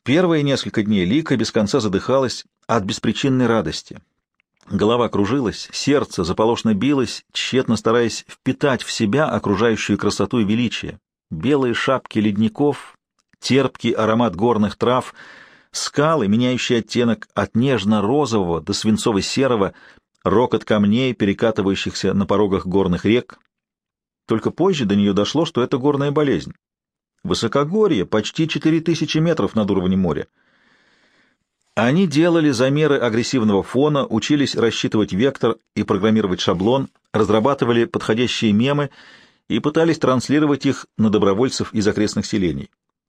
Первые несколько дней Лика без конца задыхалась от беспричинной радости. Голова кружилась, сердце заполошно билось, тщетно стараясь впитать в себя окружающую красоту и величие. Белые шапки ледников, терпкий аромат горных трав, скалы, меняющие оттенок от нежно-розового до свинцово-серого, рокот камней, перекатывающихся на порогах горных рек. Только позже до нее дошло, что это горная болезнь. Высокогорье, почти 4000 метров над уровнем моря. Они делали замеры агрессивного фона, учились рассчитывать вектор и программировать шаблон, разрабатывали подходящие мемы и пытались транслировать их на добровольцев из окрестных селений.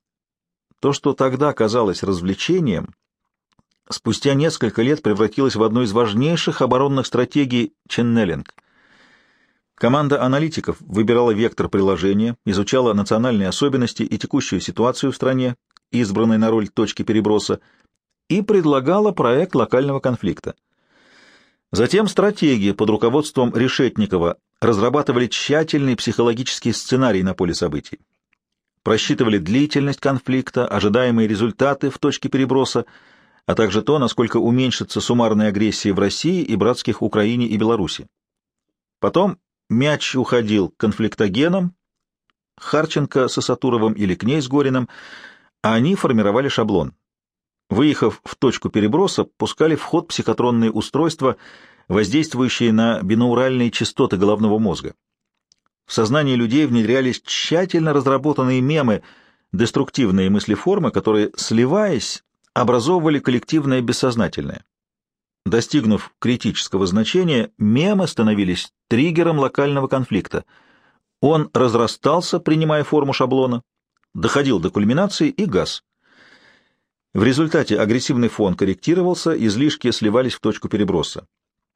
То, что тогда казалось развлечением, спустя несколько лет превратилось в одну из важнейших оборонных стратегий ченнелинг. Команда аналитиков выбирала вектор приложения, изучала национальные особенности и текущую ситуацию в стране, избранной на роль точки переброса, и предлагала проект локального конфликта. Затем стратегии под руководством Решетникова разрабатывали тщательный психологический сценарий на поле событий. Просчитывали длительность конфликта, ожидаемые результаты в точке переброса, а также то, насколько уменьшится суммарная агрессия в России и братских Украине и Беларуси. Потом мяч уходил к конфликтогенам, Харченко с Асатуровым или Кней с Гориным, а они формировали шаблон. Выехав в точку переброса, пускали в ход психотронные устройства, воздействующие на бинауральные частоты головного мозга. В сознании людей внедрялись тщательно разработанные мемы, деструктивные мыслеформы, которые, сливаясь, образовывали коллективное бессознательное. Достигнув критического значения, мемы становились триггером локального конфликта. Он разрастался, принимая форму шаблона, доходил до кульминации и гас. В результате агрессивный фон корректировался, излишки сливались в точку переброса.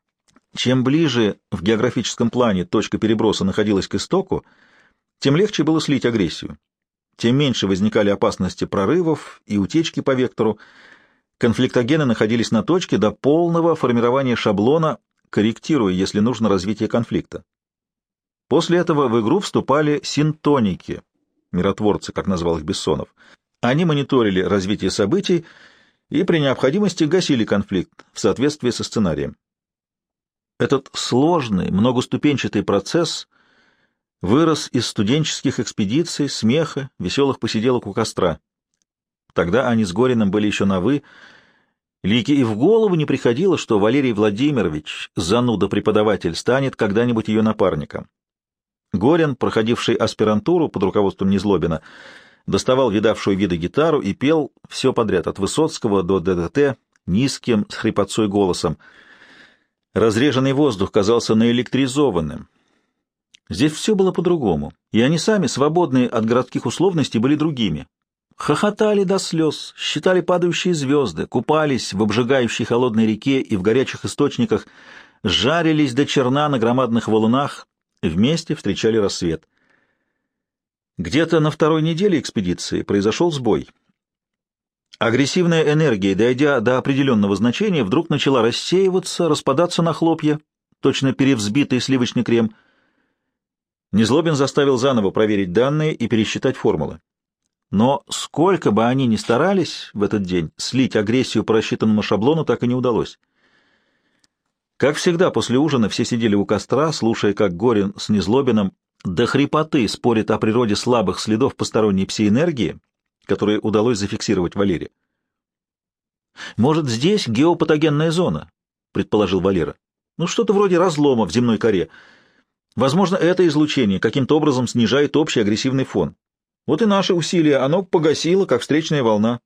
Чем ближе в географическом плане точка переброса находилась к истоку, тем легче было слить агрессию. Тем меньше возникали опасности прорывов и утечки по вектору. Конфликтогены находились на точке до полного формирования шаблона, корректируя, если нужно, развитие конфликта. После этого в игру вступали синтоники, миротворцы, как назвал их Бессонов. Они мониторили развитие событий и при необходимости гасили конфликт в соответствии со сценарием. Этот сложный, многоступенчатый процесс вырос из студенческих экспедиций, смеха, веселых посиделок у костра. Тогда они с Гориным были еще на «вы». Лике и в голову не приходило, что Валерий Владимирович, зануда-преподаватель, станет когда-нибудь ее напарником. Горин, проходивший аспирантуру под руководством Незлобина, доставал видавшую виды гитару и пел все подряд, от Высоцкого до ДДТ, низким, с хрипотцой голосом. Разреженный воздух казался наэлектризованным. Здесь все было по-другому, и они сами, свободные от городских условностей, были другими. Хохотали до слез, считали падающие звезды, купались в обжигающей холодной реке и в горячих источниках, жарились до черна на громадных валунах, вместе встречали рассвет. Где-то на второй неделе экспедиции произошел сбой. Агрессивная энергия, дойдя до определенного значения, вдруг начала рассеиваться, распадаться на хлопья, точно перевзбитый сливочный крем. Незлобин заставил заново проверить данные и пересчитать формулы. Но сколько бы они ни старались в этот день, слить агрессию по рассчитанному шаблону так и не удалось. Как всегда, после ужина все сидели у костра, слушая, как Горин с Незлобиным до хрипоты спорит о природе слабых следов посторонней псиэнергии, которые удалось зафиксировать Валере. «Может, здесь геопатогенная зона?» — предположил Валера. «Ну, что-то вроде разлома в земной коре. Возможно, это излучение каким-то образом снижает общий агрессивный фон. Вот и наше усилие, оно погасило, как встречная волна».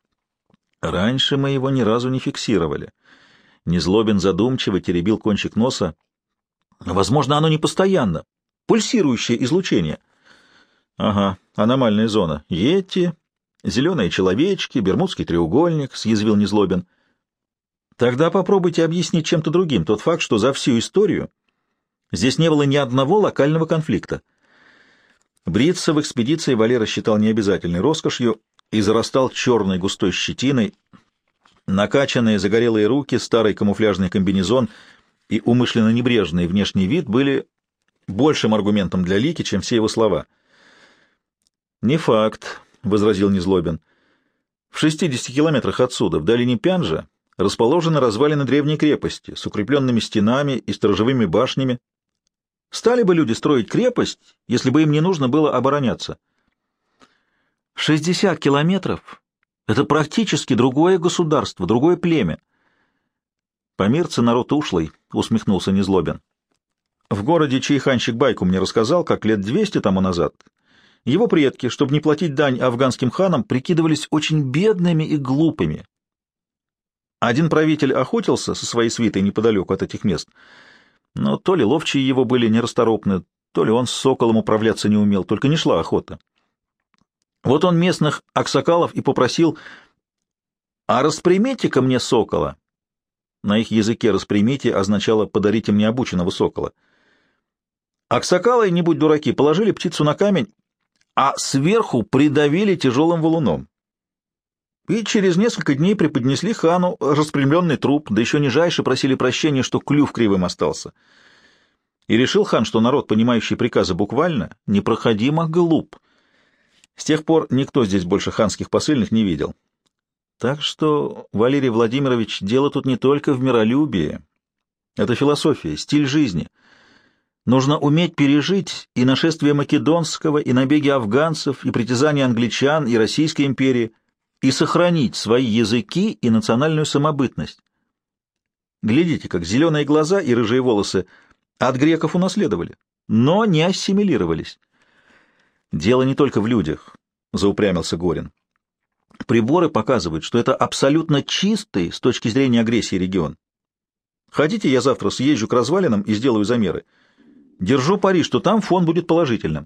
Раньше мы его ни разу не фиксировали. Незлобин задумчиво теребил кончик носа. «Возможно, оно не постоянно. Пульсирующее излучение». «Ага, аномальная зона. Йети, зеленые человечки, Бермудский треугольник», — съязвил Незлобин. «Тогда попробуйте объяснить чем-то другим тот факт, что за всю историю здесь не было ни одного локального конфликта». Бриться в экспедиции Валера считал необязательной роскошью и зарастал черной густой щетиной. Накачанные загорелые руки, старый камуфляжный комбинезон и умышленно небрежный внешний вид были большим аргументом для Лики, чем все его слова. «Не факт», — возразил Незлобин. В 60 километрах отсюда, в долине Пянжа, расположены развалины древней крепости с укрепленными стенами и сторожевыми башнями. Стали бы люди строить крепость, если бы им не нужно было обороняться? 60 километров — это практически другое государство, другое племя. Помирцы народ ушлый, — усмехнулся Незлобин. В городе чайханщик байку мне рассказал, как лет 200 тому назад его предки, чтобы не платить дань афганским ханам, прикидывались очень бедными и глупыми. Один правитель охотился со своей свитой неподалеку от этих мест, но то ли ловчие его были нерасторопны, то ли он с соколом управляться не умел, только не шла охота. Вот он местных аксакалов и попросил: «А распрямите-ка мне сокола». На их языке «распрямите» означало «подарите мне обученного сокола». Аксакалы, не будь дураки, положили птицу на камень, а сверху придавили тяжелым валуном. И через несколько дней преподнесли хану распрямленный труп, да еще нижайше просили прощения, что клюв кривым остался. И решил хан, что народ, понимающий приказы буквально, непроходимо глуп. С тех пор никто здесь больше ханских посыльных не видел. Так что, Валерий Владимирович, дело тут не только в миролюбии. Это философия, стиль жизни. Нужно уметь пережить и нашествие македонского, и набеги афганцев, и притязания англичан, и Российской империи, и сохранить свои языки и национальную самобытность. Глядите, как зеленые глаза и рыжие волосы от греков унаследовали, но не ассимилировались. Дело не только в людях, — заупрямился Горин. Приборы показывают, что это абсолютно чистый с точки зрения агрессии регион. Хотите, я завтра съезжу к развалинам и сделаю замеры? Держу пари, что там фон будет положительным.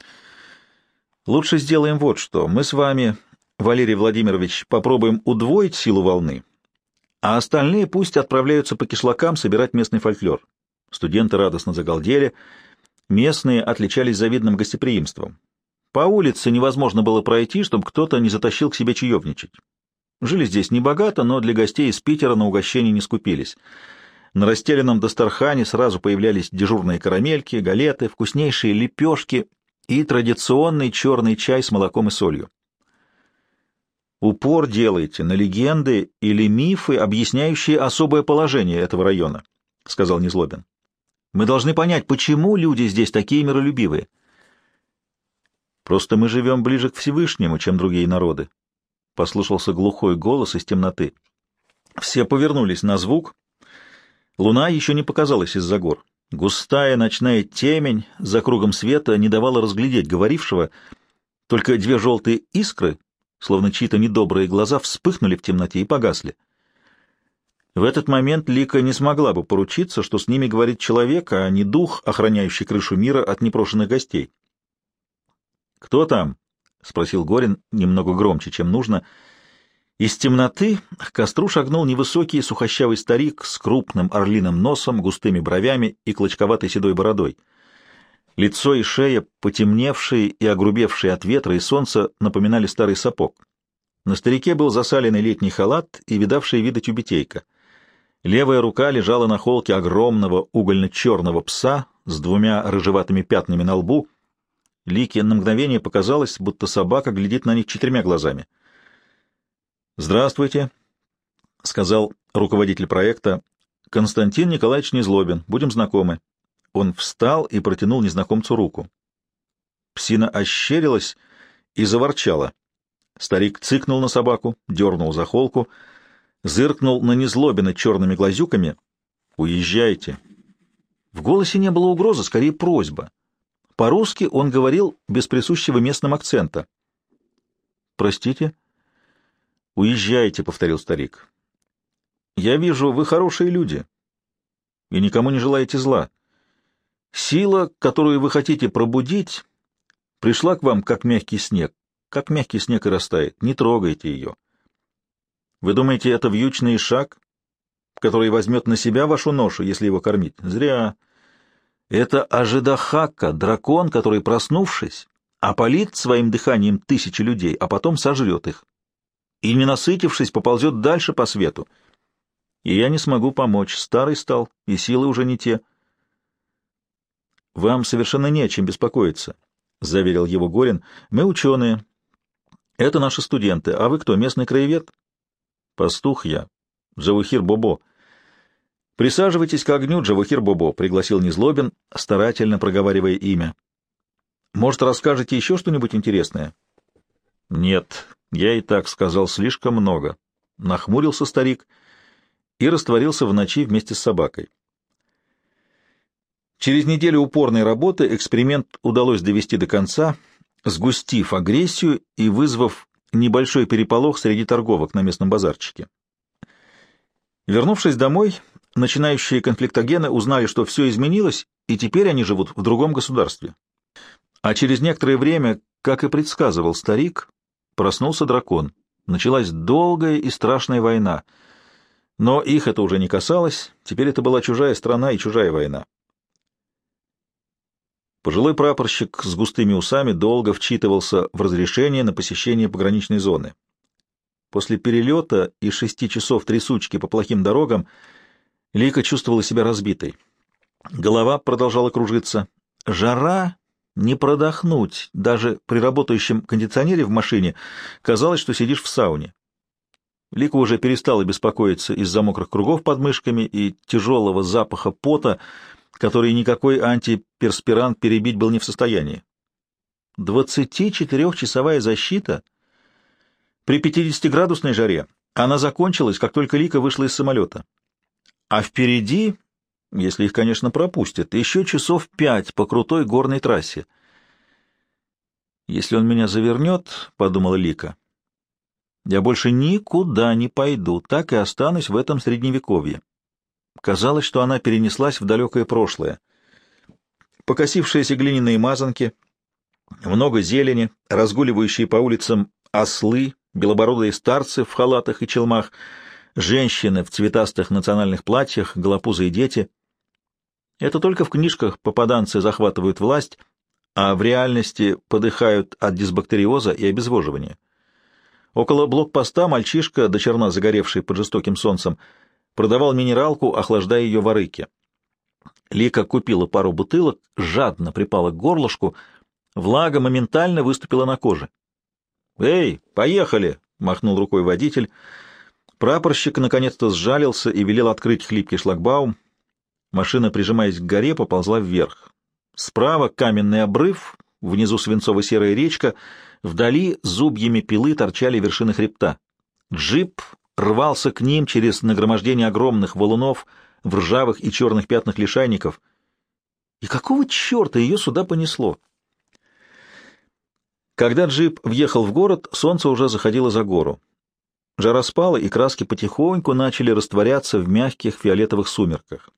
Лучше сделаем вот что. Мы с вами, Валерий Владимирович, попробуем удвоить силу волны, а остальные пусть отправляются по кишлакам собирать местный фольклор. Студенты радостно загалдели. Местные отличались завидным гостеприимством. По улице невозможно было пройти, чтобы кто-то не затащил к себе чаевничать. Жили здесь небогато, но для гостей из Питера на угощение не скупились. На расстеленном дастархане сразу появлялись дежурные карамельки, галеты, вкуснейшие лепешки и традиционный черный чай с молоком и солью. Упор делайте на легенды или мифы, объясняющие особое положение этого района, — сказал Незлобин. Мы должны понять, почему люди здесь такие миролюбивые. Просто мы живем ближе к Всевышнему, чем другие народы, — послышался глухой голос из темноты. Все повернулись на звук. Луна еще не показалась из-за гор. Густая ночная темень за кругом света не давала разглядеть говорившего, только две желтые искры, словно чьи-то недобрые глаза, вспыхнули в темноте и погасли. В этот момент Лика не смогла бы поручиться, что с ними говорит человек, а не дух, охраняющий крышу мира от непрошенных гостей. «Кто там?» — спросил Горин немного громче, чем нужно. Из темноты к костру шагнул невысокий сухощавый старик с крупным орлиным носом, густыми бровями и клочковатой седой бородой. Лицо и шея, потемневшие и огрубевшие от ветра и солнца, напоминали старый сапог. На старике был засаленный летний халат и видавшая вида тюбетейка. Левая рука лежала на холке огромного угольно-черного пса с двумя рыжеватыми пятнами на лбу. Лике на мгновение показалось, будто собака глядит на них 4 глазами. «Здравствуйте», — сказал руководитель проекта. «Константин Николаевич Незлобин. Будем знакомы». Он встал и протянул незнакомцу руку. Псина ощерилась и заворчала. Старик цыкнул на собаку, дернул за холку, зыркнул на Незлобина черными глазюками. «Уезжайте». В голосе не было угрозы, скорее просьба. По-русски он говорил без присущего местным акцента. «Простите?» «Уезжайте», — повторил старик. «Я вижу, вы хорошие люди и никому не желаете зла. Сила, которую вы хотите пробудить, пришла к вам как мягкий снег и растает. Не трогайте ее. Вы думаете, это вьючный ишак, который возьмет на себя вашу ношу, если его кормить? Зря. Это Ажидахака, дракон, который, проснувшись, опалит своим дыханием 1000 людей, а потом сожрет их. И, не насытившись, поползет дальше по свету. И я не смогу помочь. Старый стал, и силы уже не те. Вам совершенно не о чем беспокоиться, — заверил его Горин. Мы ученые. Это наши студенты. А вы кто, местный краевед? Пастух я. Джавухир Бобо. Присаживайтесь к огню, Джавухир Бобо, пригласил Незлобин, старательно проговаривая имя. Может, расскажете еще что-нибудь интересное? Нет, я и так сказал слишком много. Нахмурился старик и растворился в ночи вместе с собакой. Через неделю упорной работы эксперимент удалось довести до конца, сгустив агрессию и вызвав небольшой переполох среди торговок на местном базарчике. Вернувшись домой, начинающие конфликтогены узнали, что все изменилось, и теперь они живут в другом государстве. А через некоторое время, как и предсказывал старик, проснулся дракон. Началась долгая и страшная война. Но их это уже не касалось, теперь это была чужая страна и чужая война. Пожилой прапорщик с густыми усами долго вчитывался в разрешение на посещение пограничной зоны. После перелета и 6 часов трясучки по плохим дорогам Лика чувствовала себя разбитой. Голова продолжала кружиться. Жара не продохнуть. Даже при работающем кондиционере в машине казалось, что сидишь в сауне. Лика уже перестала беспокоиться из-за мокрых кругов под мышками и тяжелого запаха пота, который никакой антиперспирант перебить был не в состоянии. 24-часовая защита при 50-градусной жаре. Она закончилась, как только Лика вышла из самолета. А впереди, если их, конечно, пропустят, еще часов 5 по крутой горной трассе. «Если он меня завернет, — подумала Лика, — я больше никуда не пойду, так и останусь в этом средневековье». Казалось, что она перенеслась в далекое прошлое. Покосившиеся глиняные мазанки, много зелени, разгуливающие по улицам ослы, белобородые старцы в халатах и челмах, женщины в цветастых национальных платьях, голопузые дети. Это только в книжках попаданцы захватывают власть, а в реальности подыхают от дисбактериоза и обезвоживания. Около блокпоста мальчишка, до черна загоревший под жестоким солнцем, продавал минералку, охлаждая ее в арыке. Лика купила пару бутылок, жадно припала к горлышку, влага моментально выступила на коже. «Эй, поехали!» — махнул рукой водитель. Прапорщик наконец-то сжалился и велел открыть хлипкий шлагбаум. Машина, прижимаясь к горе, поползла вверх. Справа каменный обрыв, внизу свинцово-серая речка, вдали зубьями пилы торчали вершины хребта. Джип рвался к ним через нагромождение огромных валунов в ржавых и черных пятнах лишайников. И какого черта ее сюда понесло? Когда джип въехал в город, солнце уже заходило за гору. Жара спала, и краски потихоньку начали растворяться в мягких фиолетовых сумерках.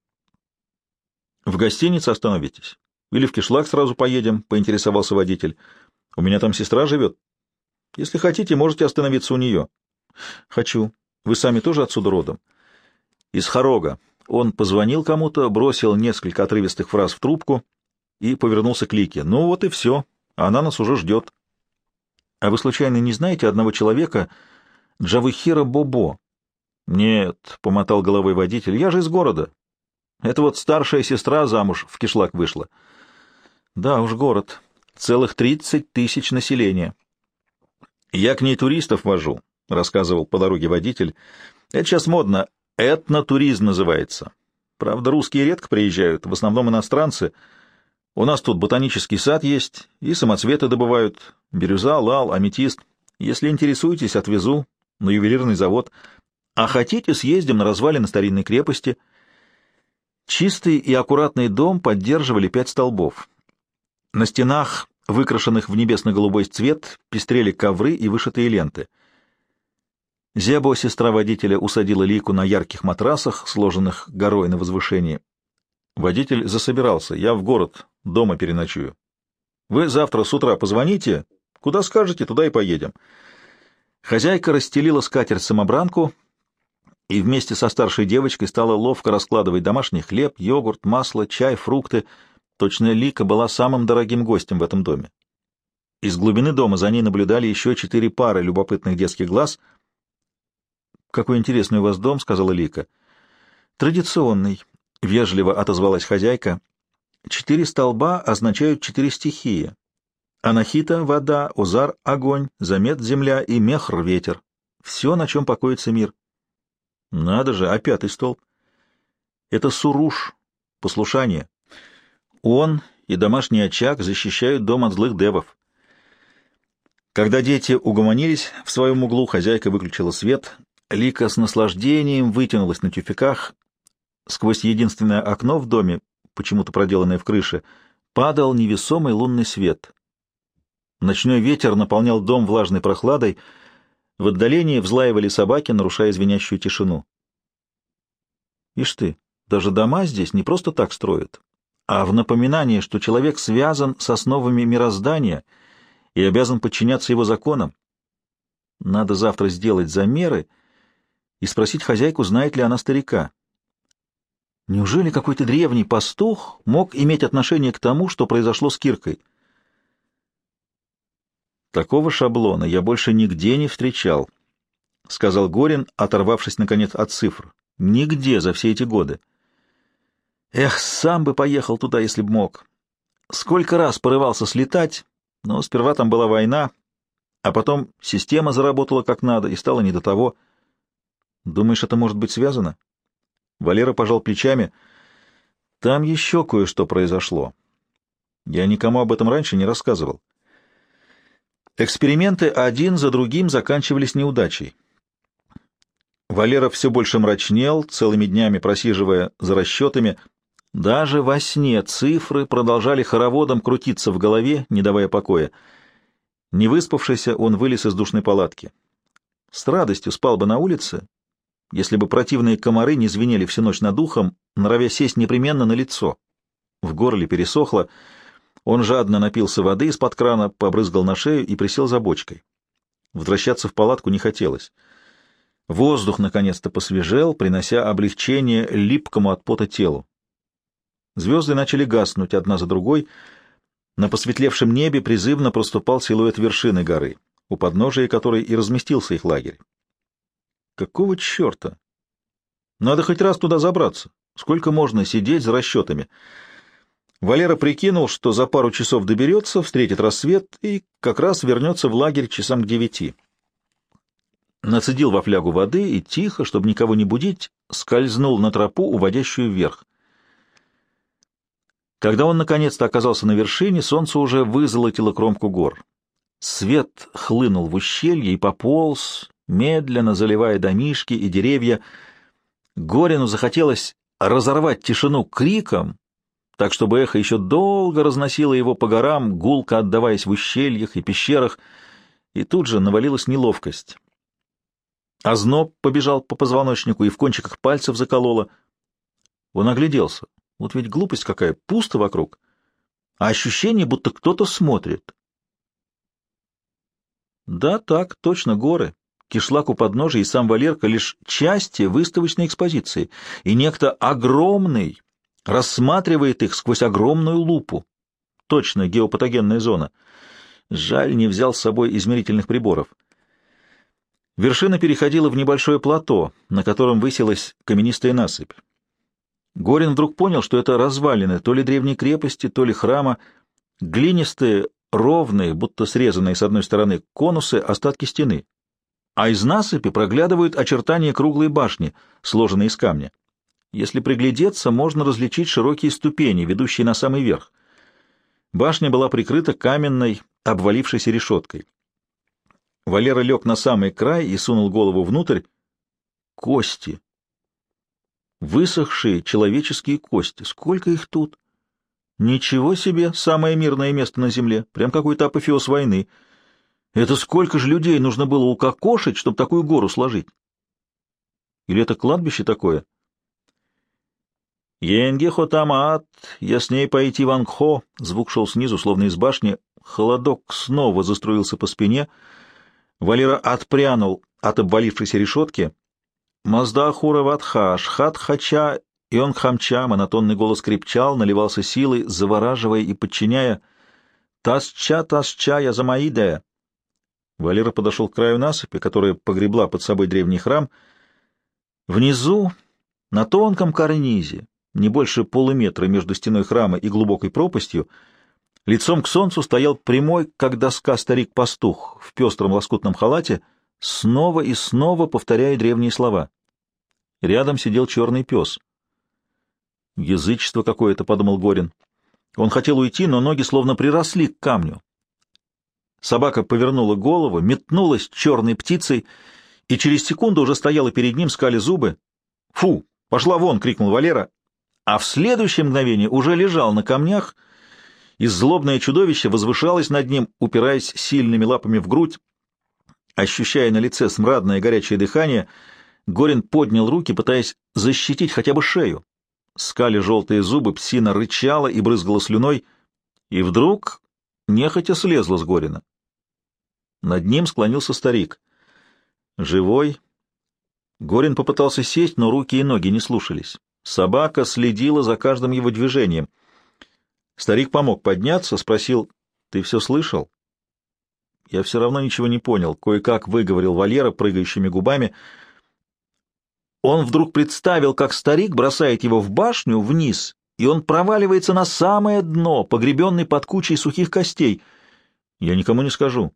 «В гостинице остановитесь? Или в кишлак сразу поедем?» — поинтересовался водитель. «У меня там сестра живет. Если хотите, можете остановиться у нее». «Хочу. Вы сами тоже отсюда родом?» «Из Хорога». Он позвонил кому-то, бросил несколько отрывистых фраз в трубку и повернулся к Лике. «Ну вот и все. Она нас уже ждет». «А вы случайно не знаете одного человека, Джавухира Бобо?» «Нет», — помотал головой водитель, — «я же из города. Это вот старшая сестра замуж в кишлак вышла». «Да уж, город. Целых 30 тысяч населения». «Я к ней туристов вожу», — рассказывал по дороге водитель. «Это сейчас модно. Этнотуризм называется. Правда, русские редко приезжают, в основном иностранцы. У нас тут ботанический сад есть, и самоцветы добывают. Бирюза, лал, аметист. Если интересуетесь, отвезу на ювелирный завод. А хотите, съездим на развалины старинной крепости». Чистый и аккуратный дом поддерживали 5 столбов. На стенах, выкрашенных в небесно-голубой цвет, пестрели ковры и вышитые ленты. Зебо, сестра водителя, усадила Лику на ярких матрасах, сложенных горой на возвышении. Водитель засобирался. «Я в город, дома переночую. Вы завтра с утра позвоните, куда скажете, туда и поедем». Хозяйка расстелила скатерть-самобранку и вместе со старшей девочкой стала ловко раскладывать домашний хлеб, йогурт, масло, чай, фрукты. Точно Лика была самым дорогим гостем в этом доме. Из глубины дома за ней наблюдали еще 4 пары любопытных детских глаз. «Какой интересный у вас дом», — сказала Лика. «Традиционный», — вежливо отозвалась хозяйка. 4 столба означают 4 стихии. Анахита — вода, Озар — огонь, Замет — земля и Мехр — ветер. Все, на чем покоится мир. Надо же, а пятый столб? Это Суруш, послушание. Он и домашний очаг защищают дом от злых девов. Когда дети угомонились в своем углу, хозяйка выключила свет. Лика с наслаждением вытянулась на тюфяках. Сквозь единственное окно в доме, почему-то проделанное в крыше, падал невесомый лунный свет. Ночной ветер наполнял дом влажной прохладой. В отдалении взлаивали собаки, нарушая звенящую тишину. Ишь ты, даже дома здесь не просто так строят, а в напоминание, что человек связан с основами мироздания и обязан подчиняться его законам. Надо завтра сделать замеры и спросить хозяйку, знает ли она старика. Неужели какой-то древний пастух мог иметь отношение к тому, что произошло с Киркой? Такого шаблона я больше нигде не встречал, — сказал Горин, оторвавшись, наконец, от цифр. Нигде за все эти годы. Эх, сам бы поехал туда, если б мог. Сколько раз порывался слетать, но сперва там была война, а потом система заработала как надо, и стало не до того. Думаешь, это может быть связано? Валера пожал плечами. Там еще кое-что произошло. Я никому об этом раньше не рассказывал. Эксперименты один за другим заканчивались неудачей. Валера все больше мрачнел, целыми днями просиживая за расчетами. Даже во сне цифры продолжали хороводом крутиться в голове, не давая покоя. Не выспавшийся, он вылез из душной палатки. С радостью спал бы на улице, если бы противные комары не звенели всю ночь над ухом, норовя сесть непременно на лицо. В горле пересохло. Он жадно напился воды из-под крана, побрызгал на шею и присел за бочкой. Возвращаться в палатку не хотелось. Воздух наконец-то посвежел, принося облегчение липкому от пота телу. Звезды начали гаснуть одна за другой. На посветлевшем небе призывно проступал силуэт вершины горы, у подножия которой и разместился их лагерь. Какого черта? Надо хоть раз туда забраться. Сколько можно сидеть за расчетами? Валера прикинул, что за пару часов доберется, встретит рассвет и как раз вернется в лагерь часам к 9. Нацедил во флягу воды и тихо, чтобы никого не будить, скользнул на тропу, уводящую вверх. Когда он наконец-то оказался на вершине, солнце уже вызолотило кромку гор. Свет хлынул в ущелье и пополз, медленно заливая домишки и деревья. Горину захотелось разорвать тишину криком, так чтобы эхо еще долго разносило его по горам, гулко отдаваясь в ущельях и пещерах, и тут же навалилась неловкость. Озноб побежал по позвоночнику и в кончиках пальцев закололо. Он огляделся. Вот ведь глупость какая, пусто вокруг, а ощущение, будто кто-то смотрит. Да, так, точно, горы. Кишлак у подножия и сам Валерка — лишь части выставочной экспозиции, и некто огромный рассматривает их сквозь огромную лупу. Точно геопатогенная зона. Жаль, не взял с собой измерительных приборов. Вершина переходила в небольшое плато, на котором высилась каменистая насыпь. Горин вдруг понял, что это развалины то ли древней крепости, то ли храма, глинистые, ровные, будто срезанные с одной стороны конусы, остатки стены, а из насыпи проглядывают очертания круглой башни, сложенной из камня. Если приглядеться, можно различить широкие ступени, ведущие на самый верх. Башня была прикрыта каменной, обвалившейся решеткой. Валера лег на самый край и сунул голову внутрь. Кости. Высохшие человеческие кости. Сколько их тут? Ничего себе, самое мирное место на земле. Прям какой-то апофеоз войны. Это сколько же людей нужно было укокошить, чтобы такую гору сложить? Или это кладбище такое? «Енге хотамаат, я с ней пойти в Ангхо», — звук шел снизу, словно из башни. Холодок снова заструился по спине. Валера отпрянул от обвалившейся решетки. «Мазда хура ватха, шхат хача, и он хамча», — монотонный голос крепчал, наливался силой, завораживая и подчиняя. «Тасча, я замаидая». Валера подошел к краю насыпи, которая погребла под собой древний храм. Внизу, на тонком карнизе, не больше полуметра между стеной храма и глубокой пропастью, Лицом к солнцу стоял прямой, как доска, старик-пастух в пестром лоскутном халате, снова и снова повторяя древние слова. Рядом сидел черный пес. «Язычество какое-то», — подумал Горин. Он хотел уйти, но ноги словно приросли к камню. Собака повернула голову, метнулась черной птицей и через секунду уже стояла перед ним, скаля зубы. «Фу! Пошла вон!» — крикнул Валера, а в следующее мгновение уже лежал на камнях, и злобное чудовище возвышалось над ним, упираясь сильными лапами в грудь. Ощущая на лице смрадное горячее дыхание, Горин поднял руки, пытаясь защитить хотя бы шею. Скали желтые зубы, псина рычала и брызгала слюной, и вдруг нехотя слезла с Горина. Над ним склонился старик. Живой. Горин попытался сесть, но руки и ноги не слушались. Собака следила за каждым его движением. Старик помог подняться, спросил: «Ты все слышал?» Я все равно ничего не понял, кое-как выговорил Валера прыгающими губами. Он вдруг представил, как старик бросает его в башню вниз, и он проваливается на самое дно, погребенный под кучей сухих костей. Я никому не скажу.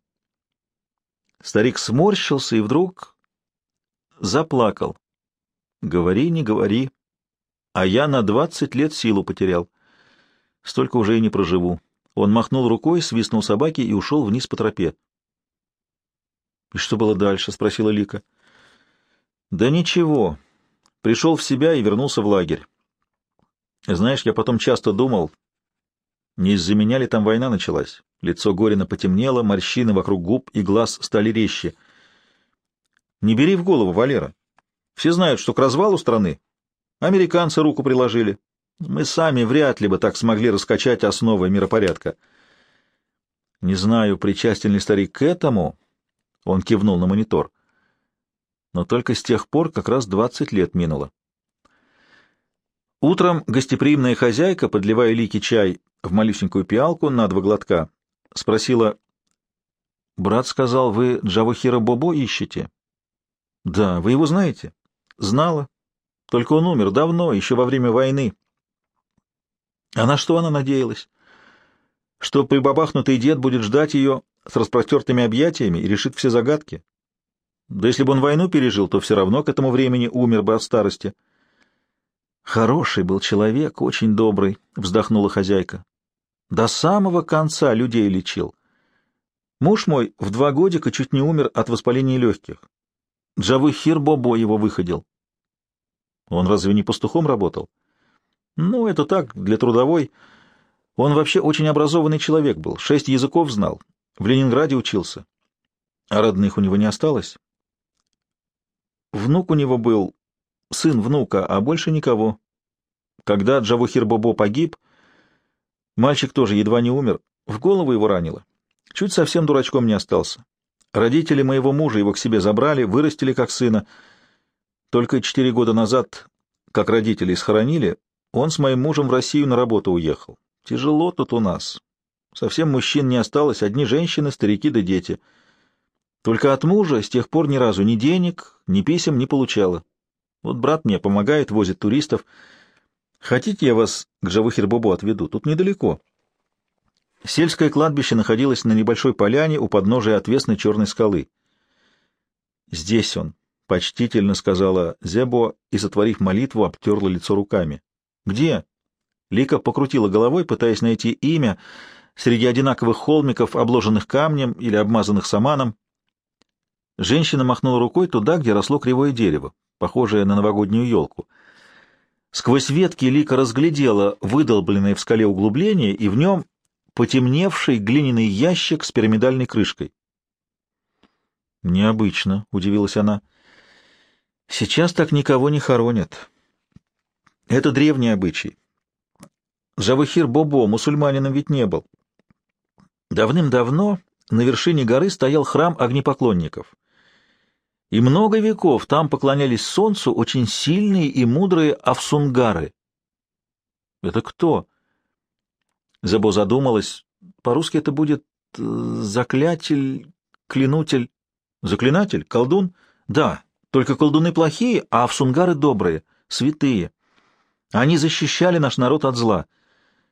Старик сморщился и вдруг заплакал. Говори, не говори, а я на 20 лет силу потерял. Столько уже и не проживу. Он махнул рукой, свистнул собаке и ушел вниз по тропе. — И что было дальше? — спросила Лика. — Да ничего. Пришел в себя и вернулся в лагерь. Знаешь, я потом часто думал, не из-за меня ли там война началась. Лицо Горина потемнело, морщины вокруг губ и глаз стали резче. Не бери в голову, Валера. Все знают, что к развалу страны американцы руку приложили. Мы сами вряд ли бы так смогли раскачать основы миропорядка. Не знаю, причастен ли старик к этому, он кивнул на монитор, но только с тех пор как раз 20 лет минуло. Утром гостеприимная хозяйка, подливая Лике чай в малюсенькую пиалку на 2 глотка, спросила: «Брат сказал, вы Джавохира Бобо ищете?» «Да, вы его знаете?» «Знала. Только он умер давно, еще во время войны». А на что она надеялась? Что прибабахнутый дед будет ждать ее с распростертыми объятиями и решит все загадки? Да если бы он войну пережил, то все равно к этому времени умер бы от старости. Хороший был человек, очень добрый, вздохнула хозяйка. До самого конца людей лечил. Муж мой в 2 годика чуть не умер от воспаления легких. Джавохир Бобо его выходил. Он разве не пастухом работал? Ну, это так, для трудовой. Он вообще очень образованный человек был, 6 языков знал, в Ленинграде учился. А родных у него не осталось? Внук у него был, сын внука, а больше никого. Когда Джавохир Бобо погиб, мальчик тоже едва не умер, в голову его ранило. Чуть совсем дурачком не остался. Родители моего мужа его к себе забрали, вырастили как сына. Только 4 года назад, как родителей схоронили, он с моим мужем в Россию на работу уехал. Тяжело тут у нас. Совсем мужчин не осталось, одни женщины, старики да дети. Только от мужа с тех пор ни разу ни денег, ни писем не получала. Вот брат мне помогает, возит туристов. Хотите, я вас к Джавохир-Бобо отведу? Тут недалеко. Сельское кладбище находилось на небольшой поляне у подножия отвесной черной скалы. «Здесь он», — почтительно сказала Зебо и, сотворив молитву, обтерла лицо руками. «Где?» Лика покрутила головой, пытаясь найти имя среди одинаковых холмиков, обложенных камнем или обмазанных саманом. Женщина махнула рукой туда, где росло кривое дерево, похожее на новогоднюю елку. Сквозь ветки Лика разглядела выдолбленное в скале углубление, и в нем потемневший глиняный ящик с пирамидальной крышкой. «Необычно», — удивилась она. «Сейчас так никого не хоронят. Это древний обычай. Джавохир Бобо мусульманином ведь не был. Давным-давно на вершине горы стоял храм огнепоклонников. И много веков там поклонялись солнцу очень сильные и мудрые афсунгары». «Это кто?» Зебо задумалась. По-русски это будет заклятель, клянутель. Заклинатель? Колдун? Да, только колдуны плохие, а афсунгары добрые, святые. Они защищали наш народ от зла.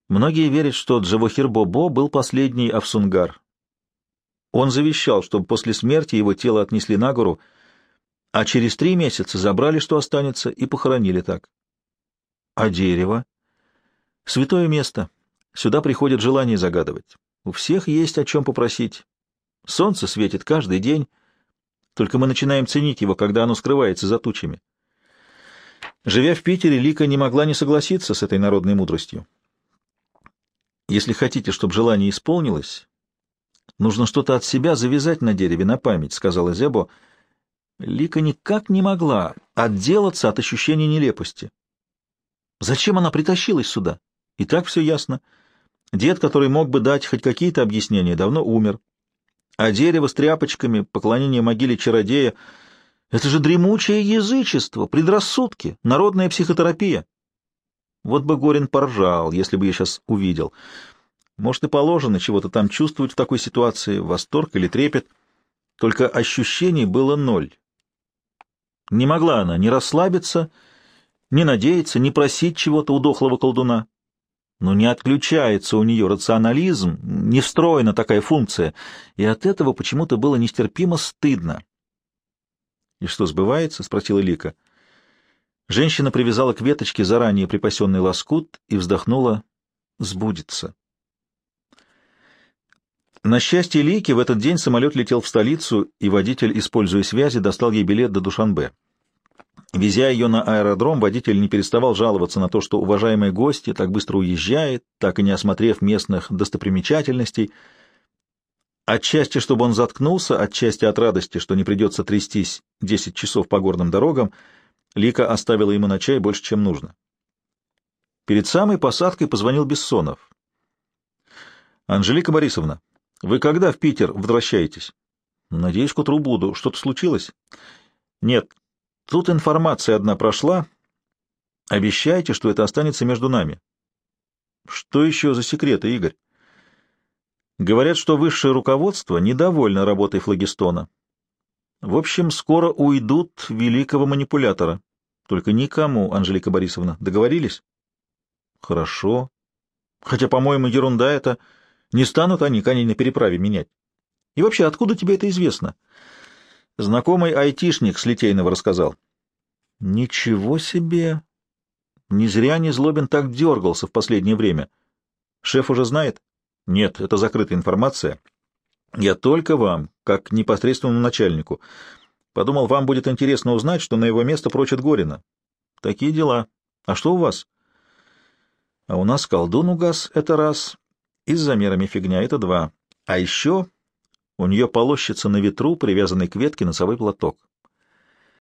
Многие верят, что Джавохир-Бобо был последний Афсунгар. Он завещал, чтобы после смерти его тело отнесли на гору, а через 3 месяца забрали, что останется, и похоронили так. А дерево? Святое место. Сюда приходят желания загадывать. У всех есть о чем попросить. Солнце светит каждый день, только мы начинаем ценить его, когда оно скрывается за тучами. Живя в Питере, Лика не могла не согласиться с этой народной мудростью. Если хотите, чтобы желание исполнилось, нужно что-то от себя завязать на дереве на память, — сказала Зебо. Лика никак не могла отделаться от ощущения нелепости. Зачем она притащилась сюда? И так все ясно. Дед, который мог бы дать хоть какие-то объяснения, давно умер. А дерево с тряпочками, поклонение могиле чародея — это же дремучее язычество, предрассудки, народная психотерапия. Вот бы Горин поржал, если бы я сейчас увидел. Может, и положено чего-то там чувствовать в такой ситуации, восторг или трепет. Только ощущений было 0. Не могла она ни расслабиться, ни надеяться, ни просить чего-то у дохлого колдуна. Но не отключается у нее рационализм, не встроена такая функция, и от этого почему-то было нестерпимо стыдно. — И что, сбывается? — спросила Лика. Женщина привязала к веточке заранее припасенный лоскут и вздохнула: «Сбудется». На счастье Лики в этот день самолет летел в столицу, и водитель, используя связи, достал ей билет до Душанбе. Везя ее на аэродром, водитель не переставал жаловаться на то, что уважаемый гость так быстро уезжает, так и не осмотрев местных достопримечательностей. Отчасти, чтобы он заткнулся, отчасти от радости, что не придется трястись 10 часов по горным дорогам, Лика оставила ему на чай больше, чем нужно. Перед самой посадкой позвонил Бессонов. «Анжелика Борисовна, вы когда в Питер возвращаетесь?» «Надеюсь, к утру буду. Что-то случилось?» «Нет. Тут информация одна прошла. Обещайте, что это останется между нами». «Что еще за секреты, Игорь?» «Говорят, что высшее руководство недовольно работой флагистона. В общем, скоро уйдут великого манипулятора. Только никому, Анжелика Борисовна. Договорились?» «Хорошо. Хотя, по-моему, ерунда это. Не станут они коней на переправе менять. И вообще, откуда тебе это известно?» «Знакомый айтишник с Литейного рассказал». «Ничего себе! Не зря Незлобин так дергался в последнее время. Шеф уже знает?» «Нет, это закрытая информация. Я только вам, как непосредственному начальнику. Подумал, вам будет интересно узнать, что на его место прочат Горина. Такие дела. А что у вас?» «А у нас колдун угас, это раз, и с замерами фигня, это 2. А еще у нее полощется на ветру, привязанный к ветке, носовой платок.